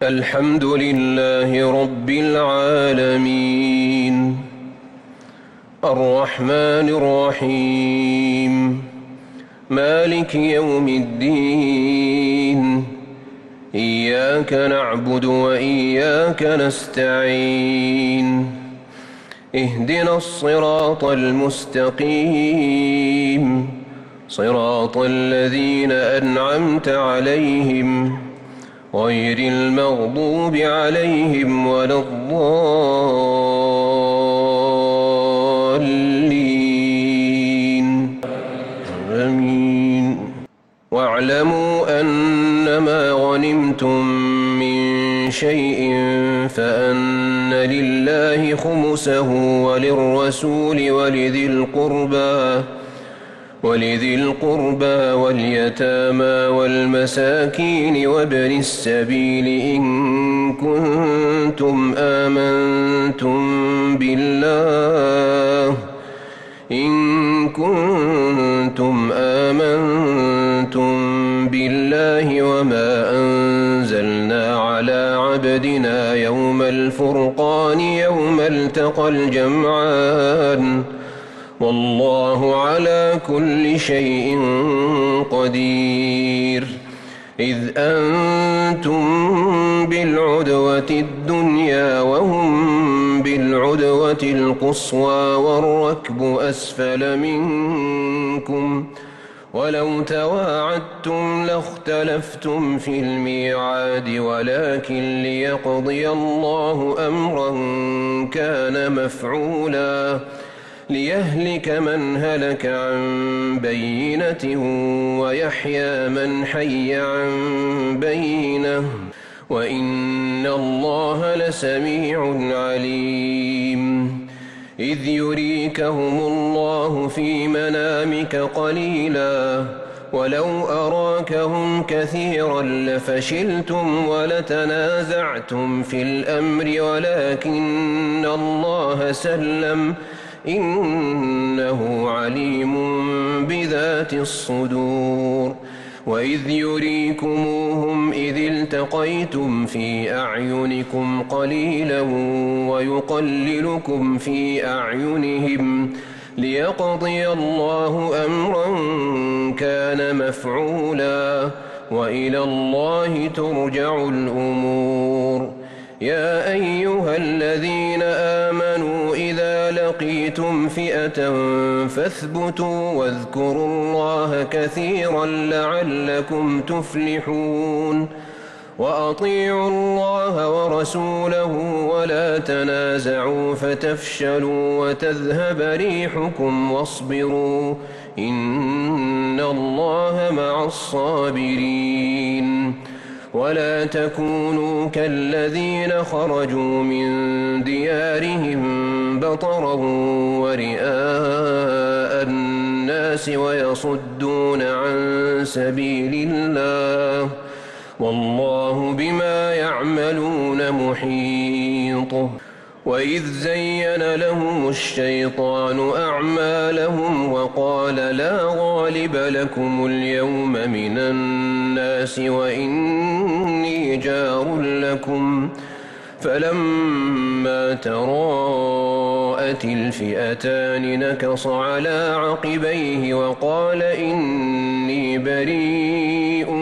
الحمد لله رب العالمين الرحمن الرحيم مالك يوم الدين إياك نعبد وإياك نستعين اهدنا الصراط المستقيم صراط الذين أنعمت عليهم غير المغضوب عليهم ولا الضالين آمين. واعلموا أنما غنمتم من شيء فأن لله خمسه وللرسول ولذي القربى واليتامى والمساكين وابن السبيل إن كنتم آمنتم بالله وما أنزلنا على عبدنا يوم الفرقان يوم التقى الجمعان والله على كل شيء قدير. إذ أنتم بالعدوة الدنيا وهم بالعدوة القصوى والركب أسفل منكم ولو تواعدتم لاختلفتم في الميعاد ولكن ليقضي الله أمرا كان مفعولا ليهلك من هلك عن بينة ويحيى من حي عن بينة وإن الله لسميع عليم. إذ يريكهم الله في منامك قليلا ولو أراكهم كثيرا لفشلتم ولتنازعتم في الأمر ولكن الله سلم إنه عليم بذات الصدور. وإذ يريكموهم إذ التقيتم في أعينكم قليلا ويقللكم في أعينهم ليقضي الله أمرا كان مفعولا وإلى الله ترجع الأمور. يا أيها الذين آمنوا إذا لقيتم فئة فاثبتوا واذكروا الله كثيرا لعلكم تفلحون. وأطيعوا الله ورسوله ولا تنازعوا فتفشلوا وتذهب ريحكم واصبروا إن الله مع الصابرين. ولا تكونوا كالذين خرجوا من ديارهم بطرا ورئاء الناس ويصدون عن سبيل الله والله بما يعملون محيط. وإذ زين لهم الشيطان أعمالهم وقال لا غالب لكم اليوم من الناس وإني جار لكم فلما تراءت الفئتان نكص على عقبيه وقال إني بريء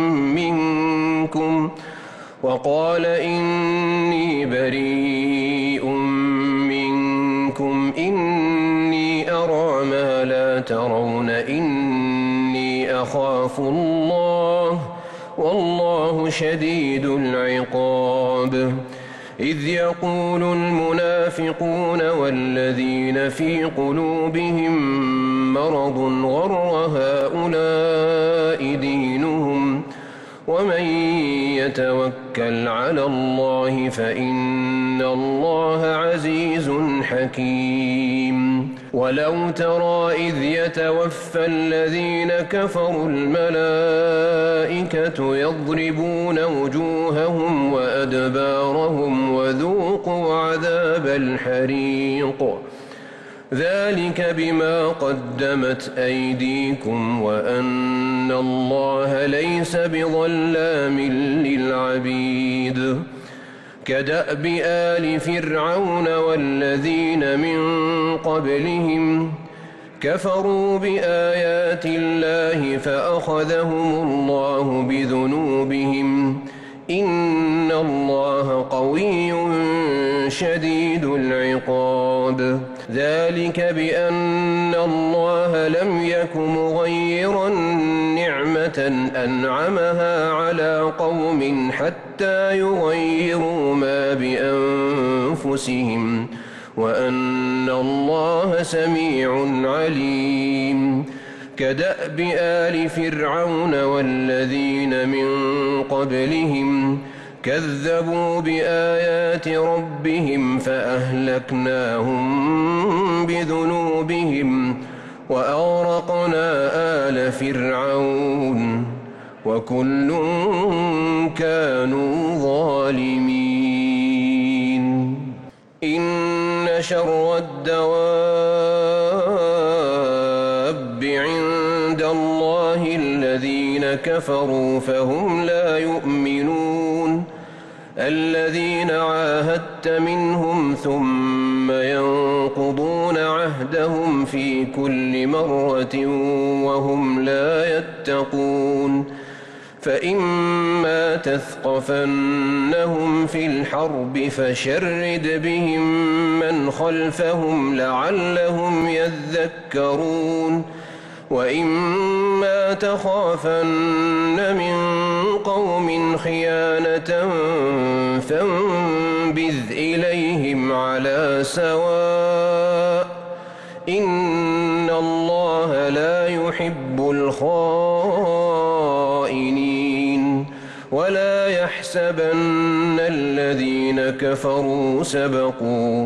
منكم إني أرى ما لا ترون إني أخاف الله والله شديد العقاب. إذ يقول المنافقون والذين في قلوبهم مرض غر هؤلاء دينهم ومن يتوكل على الله فإن الله عزيز حكيم. ولو ترى إذ يتوفى الذين كفروا الملائكة يضربون وجوههم وأدبارهم وذوقوا عذاب الحريق ذلك بما قدمت أيديكم وأن الله ليس بظلام للعبيد كدأب آل فرعون والذين من قبلهم كفروا بآيات الله فأخذهم الله بذنوبهم إن الله قوي شديد العقاب ذلك بأن الله لم يك مغيرا نعمة أنعمها على قوم حتى يغيروا ما بأنفسهم وأن الله سميع عليم كدأب آل فرعون والذين من قبلهم كذبوا بآيات ربهم فأهلكناهم بذنوبهم وأغرقنا آل فرعون وكل كانوا ظالمين إن شر الدواب عند الله الذين كفروا فهم لا يؤمنون الذين عاهدت منهم ثم ينقضون عهدهم في كل مرة وهم لا يتقون فإما تثقفنهم في الحرب فشرد بهم من خلفهم لعلهم يذكرون وإما تخافن من قوم خيانة فانبذ إليهم على سواء إن الله لا يحب الخائنين ولا يحسبن الذين كفروا سبقوا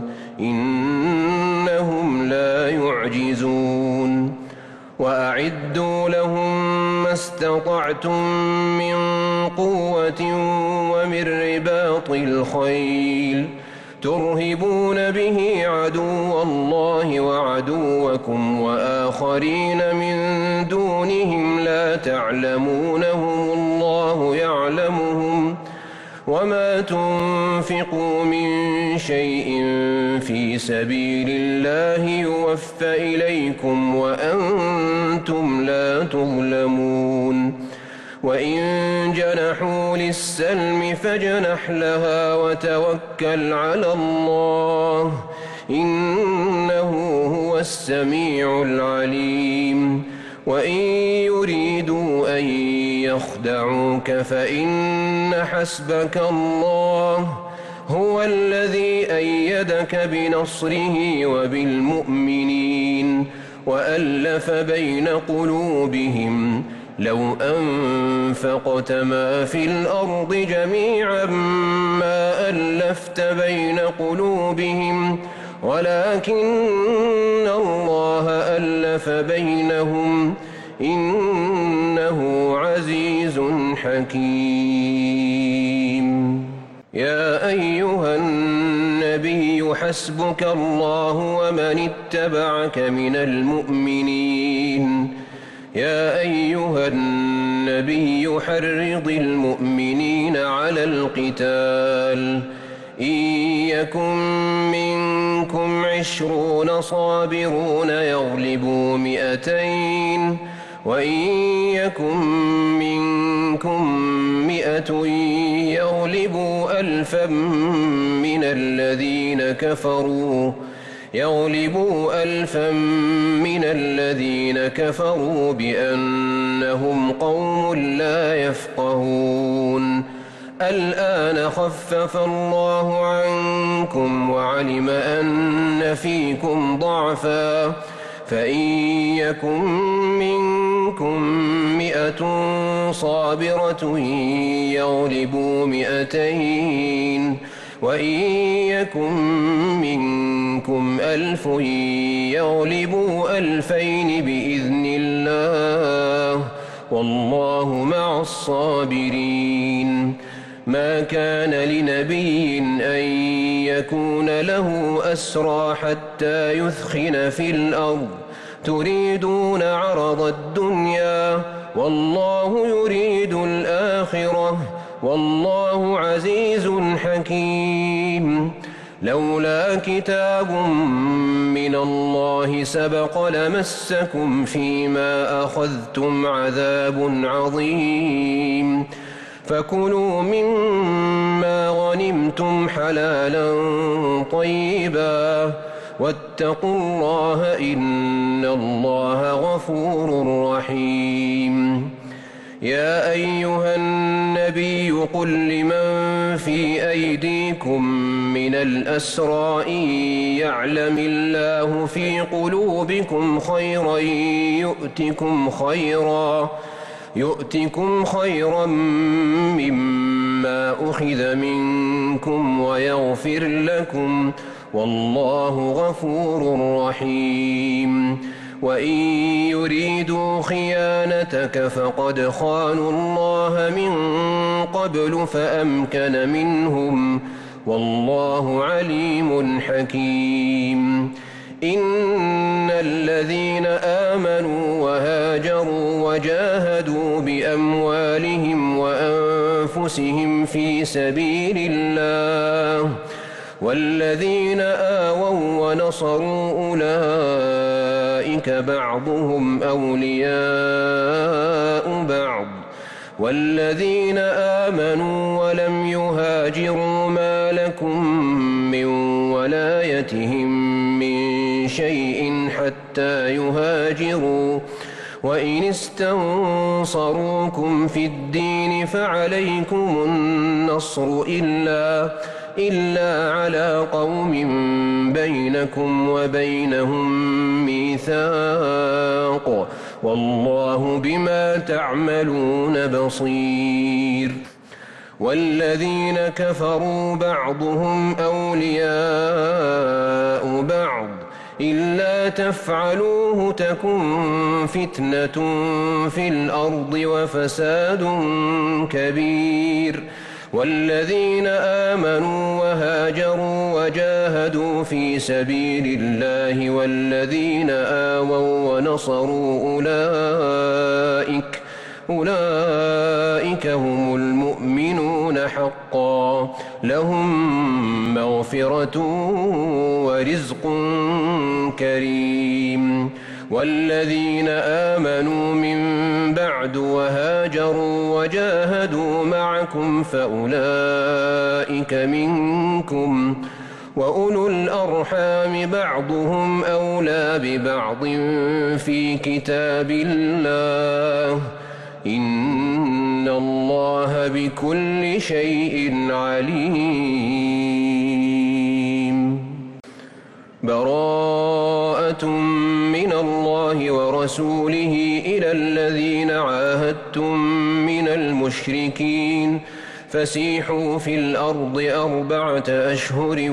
إنهم لا يعجزون وأعدوا لهم ما استطعتم من قوة ومن رباط الخيل ترهبون به عدو الله وعدوكم وآخرين من دونهم لا تعلمونهم الله يعلمهم وما تنفقوا من شيء في سبيل الله يوفى إليكم وأنتم لا تظلمون وإن جنحوا للسلم فاجنح لها وتوكل على الله إنه هو السميع العليم وإن يريدوا أن يخدعوك فإن حسبك الله هو الذي أيدك بنصره وبالمؤمنين وألف بين قلوبهم لو أنفقت ما في الأرض جميعا ما ألفت بين قلوبهم ولكن الله ألف بينهم إنه عزيز حكيم يا أيها النبي حسبك الله ومن اتبعك من المؤمنين يا أيها النبي حرض المؤمنين على القتال إن يكن منكم 20 صابرون يغلبوا 200 وإن يكن منكم 100 يغلبوا 1000 من الذين كفروا بأنهم قوم لا يفقهون الآن خفف الله عنكم وعلم أن فيكم ضعفا فإن يكن منكم 100 صابرة يغلبوا 200 وإن يكن منكم 1000 يغلبوا 2000 بإذن الله والله مع الصابرين ما كان لنبي أن يكون له أسرى حتى يثخن في الأرض تريدون عرض الدنيا والله يريد الآخرة والله عزيز حكيم. لولا كتاب من الله سبق لمسكم فيما أخذتم عذاب عظيم. فكلوا مما غنمتم حلالا طيبا واتقوا الله إن الله غفور رحيم. يا أيها النبي قل لمن في أيديكم من الأسرى إن يعلم الله في قلوبكم خيرا يؤتكم خيرا مما أخذ منكم ويغفر لكم والله غفور رحيم. وإن يريدوا خيانتك فقد خانوا الله من قبل فأمكن منهم والله عليم حكيم. إن الذين آمنوا وهاجروا وجاهدوا بأموالهم وأنفسهم في سبيل الله والذين آووا ونصروا أولئك بعضهم أولياء بعض والذين آمنوا ولم يهاجروا ما لكم من ولايتهم من شيء حتى يهاجروا وإن استنصروكم في الدين فعليكم النصر إلا على قوم بينكم وبينهم ميثاق والله بما تعملون بصير. والذين كفروا بعضهم أولياء بعض إلا تفعلوه تكن فتنة في الأرض وفساد كبير. والذين آمنوا وهاجروا وجاهدوا في سبيل الله والذين آووا ونصروا أولئك هم المؤمنون حقا لهم مغفرة ورزق كريم. والذين آمنوا من بعد وهاجروا وجاهدوا معكم فأولئك منكم وأولو الأرحام بعضهم أولى ببعض في كتاب الله إن الله بكل شيء عليم. براءة من الله ورسوله إلى الذين عاهدتم من المشركين فسيحوا في الأرض 4 أشهر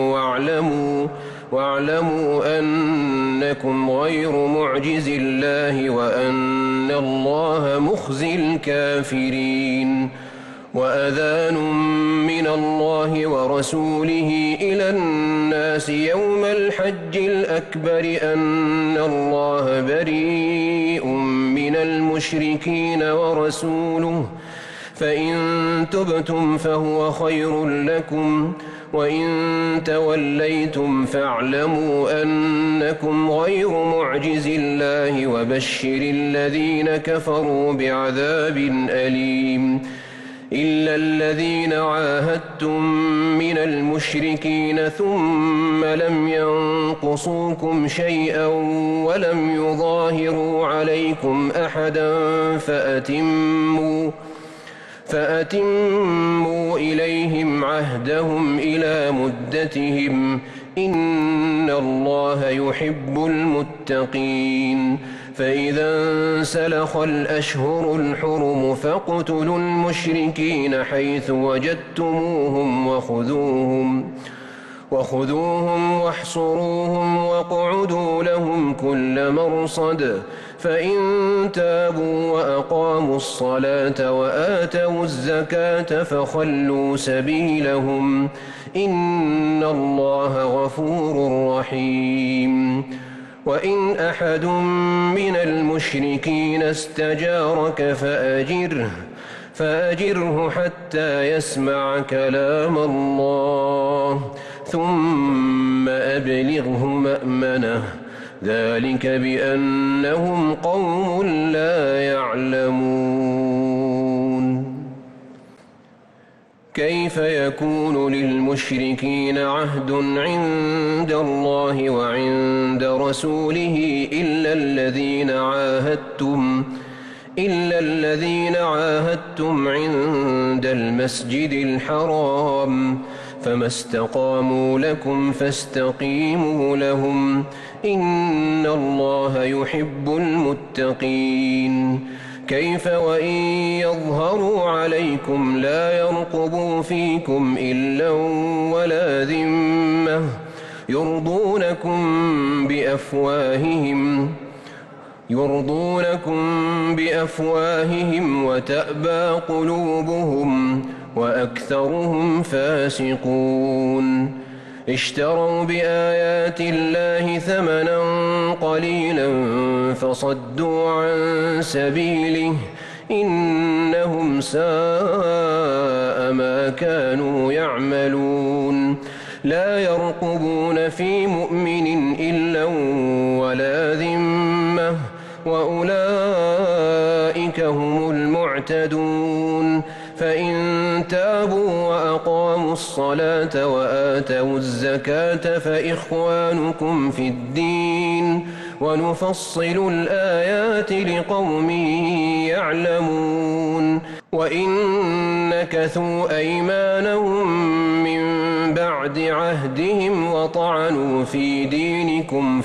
واعلموا أنكم غير معجز الله وأن الله مخزي الكافرين. وأذان من الله ورسوله إلى الناس يوم الحج الأكبر أن الله بريء من المشركين ورسوله فإن تبتم فهو خير لكم وإن توليتم فاعلموا أنكم غير معجز الله وبشر الذين كفروا بعذاب أليم. إلا الذين عاهدتم من المشركين ثم لم ينقصوكم شيئا ولم يظاهروا عليكم أحدا فأتموا إليهم عهدهم إلى مدتهم إن الله يحب المتقين. فإذا انسلخ الأشهر الحرم فاقتلوا المشركين حيث وجدتموهم وخذوهم واحصروهم واقعدوا لهم كل مرصد فإن تابوا وأقاموا الصلاة وآتوا الزكاة فخلوا سبيلهم إن الله غفور رحيم وإن أحد من المشركين استجارك فأجره حتى يسمع كلام الله ثم أبلغه مأمنه ذلك بأنهم قوم لا يعلمون كيف يكون للمشركين عهد عند الله وعند رسوله إلا الذين عاهدتم عند المسجد الحرام فما استقاموا لكم فاستقيموا لهم إن الله يحب المتقين كيف وإن يظهروا عليكم لا يرقبوا فيكم إلا ولا ذمة يرضونكم بأفواههم وتأبى قلوبهم وأكثرهم فاسقون اشتروا بآيات الله ثمنا قليلا فصدوا عن سبيله إنهم ساء ما كانوا يعملون لا يرقبون في مؤمن إلا ولا ذمة وأولئك هم المعتدون فإن تابوا وأقاموا الصلاة وآتوا الزكاة فإخوانكم في الدين ونفصل الآيات لقوم يعلمون وإن نكثوا أيمانهم من بعد عهدهم وطعنوا في دينكم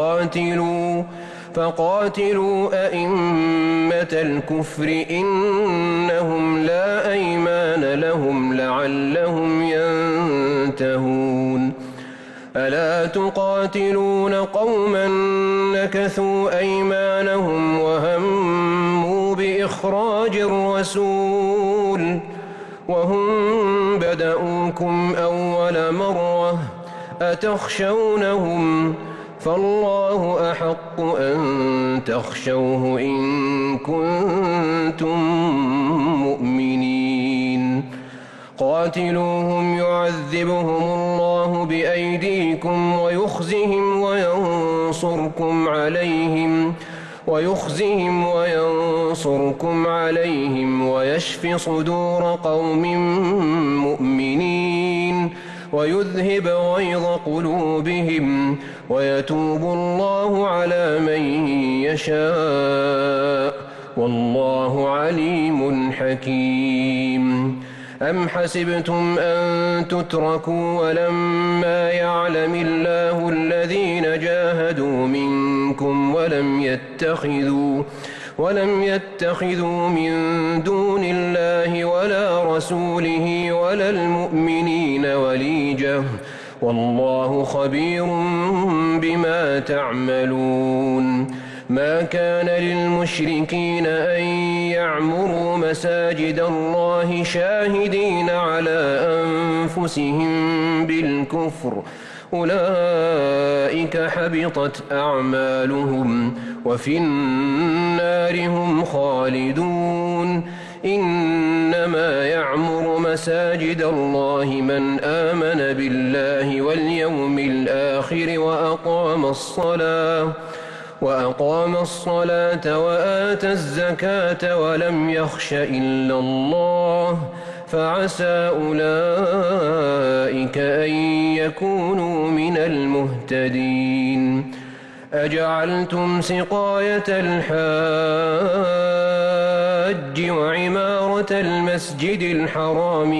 فقاتلوا أئمة الكفر إنهم لا أيمان لهم لعلهم ينتهون ألا تقاتلون قوما نكثوا أيمانهم وهموا بإخراج الرسول وهم بدأوكم أول مرة أتخشونهم فالله أحق أن تخشوه إن كنتم مؤمنين قاتلوهم يعذبهم الله بأيديكم ويخزهم وينصركم عليهم ويشف صدور قوم مؤمنين ويذهب غيظ قلوبهم ويتوب الله على من يشاء والله عليم حكيم أم حسبتم أن تتركوا ولما يعلم الله الذين جاهدوا منكم ولم يتخذوا من دون الله ولا رسوله ولا المؤمنين وليجة والله خبير بما تعملون ما كان للمشركين أن يعمروا مساجد الله شاهدين على أنفسهم بالكفر أولئك حبطت أعمالهم وفي النار هم خالدون إنما يعمر مساجد الله من آمن بالله واليوم الآخر وأقام الصلاة وآتى الزكاة ولم يخش إلا الله فعسى أولئك أن يكونوا من المهتدين أجعلتم سقاية الحاج وعمارة المسجد الحرام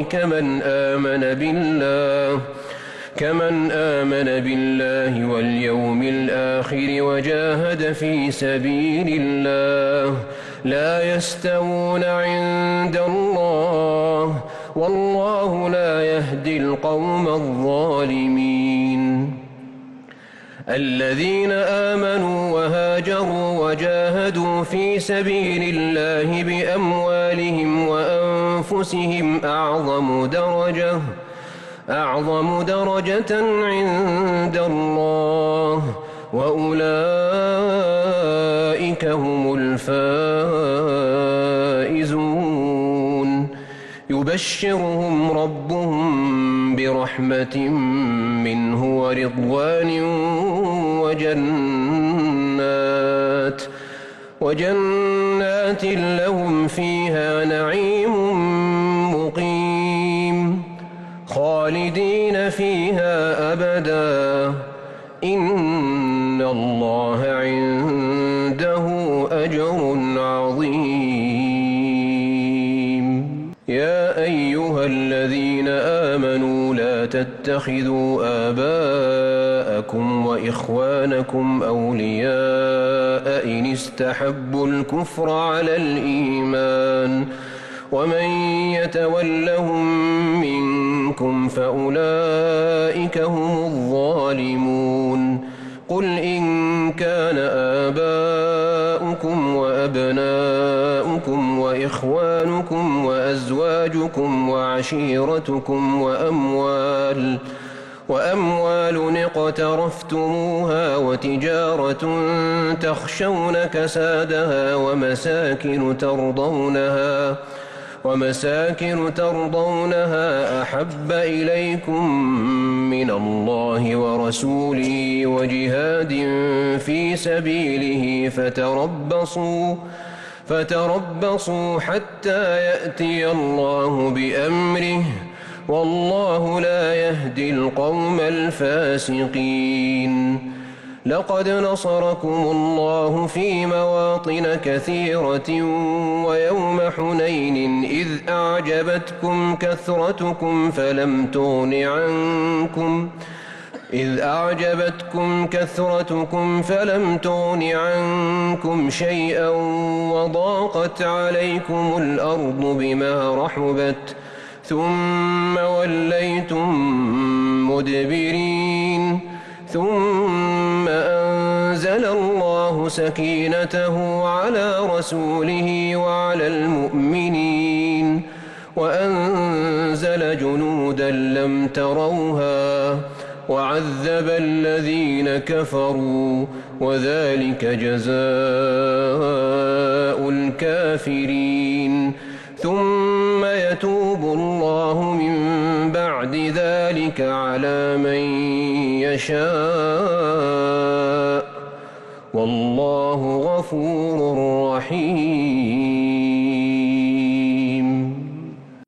كمن آمن بالله واليوم الآخر وجاهد في سبيل الله لا يستوون عند الله والله لا يهدي القوم الظالمين الذين آمنوا وهاجروا وجاهدوا في سبيل الله بأموالهم وأنفسهم أعظم درجة عند الله وأولئك هم الفائزون يبشرهم ربهم برحمة منه ورضوان وجنات لهم فيها نعيم مقيم خالدين فيها أبدا إن الله عنده أجر عظيم يا أيها الذين آمنوا لا تتخذوا آباءكم وإخوانكم أولياء إن استحبوا الكفر على الإيمان ومن يتولهم منكم فأولئك هم الظالمون قل إن كان آباؤكم وأبناؤكم وإخوانكم وأزواجكم وعشيرتكم وأموال اقترفتموها وتجارة تخشون كسادها ومساكن ترضونها أحب إليكم من الله ورسوله وجهاد في سبيله فتربصوا حتى يأتي الله بأمره والله لا يهدي القوم الفاسقين لقد نصركم الله في مواطن كثيرة ويوم حنين إذ أعجبتكم كثرتكم فلم تغن عنكم شيئا وضاقت عليكم الأرض بما رحبت ثم وليتم مدبرين ثم أنزل الله سكينته على رسوله وعلى المؤمنين وأنزل جنودا لم تروها وعذب الذين كفروا وذلك جزاء الكافرين ثم يتوب الله من بعد ذلك على من يشاء والله غفور رحيم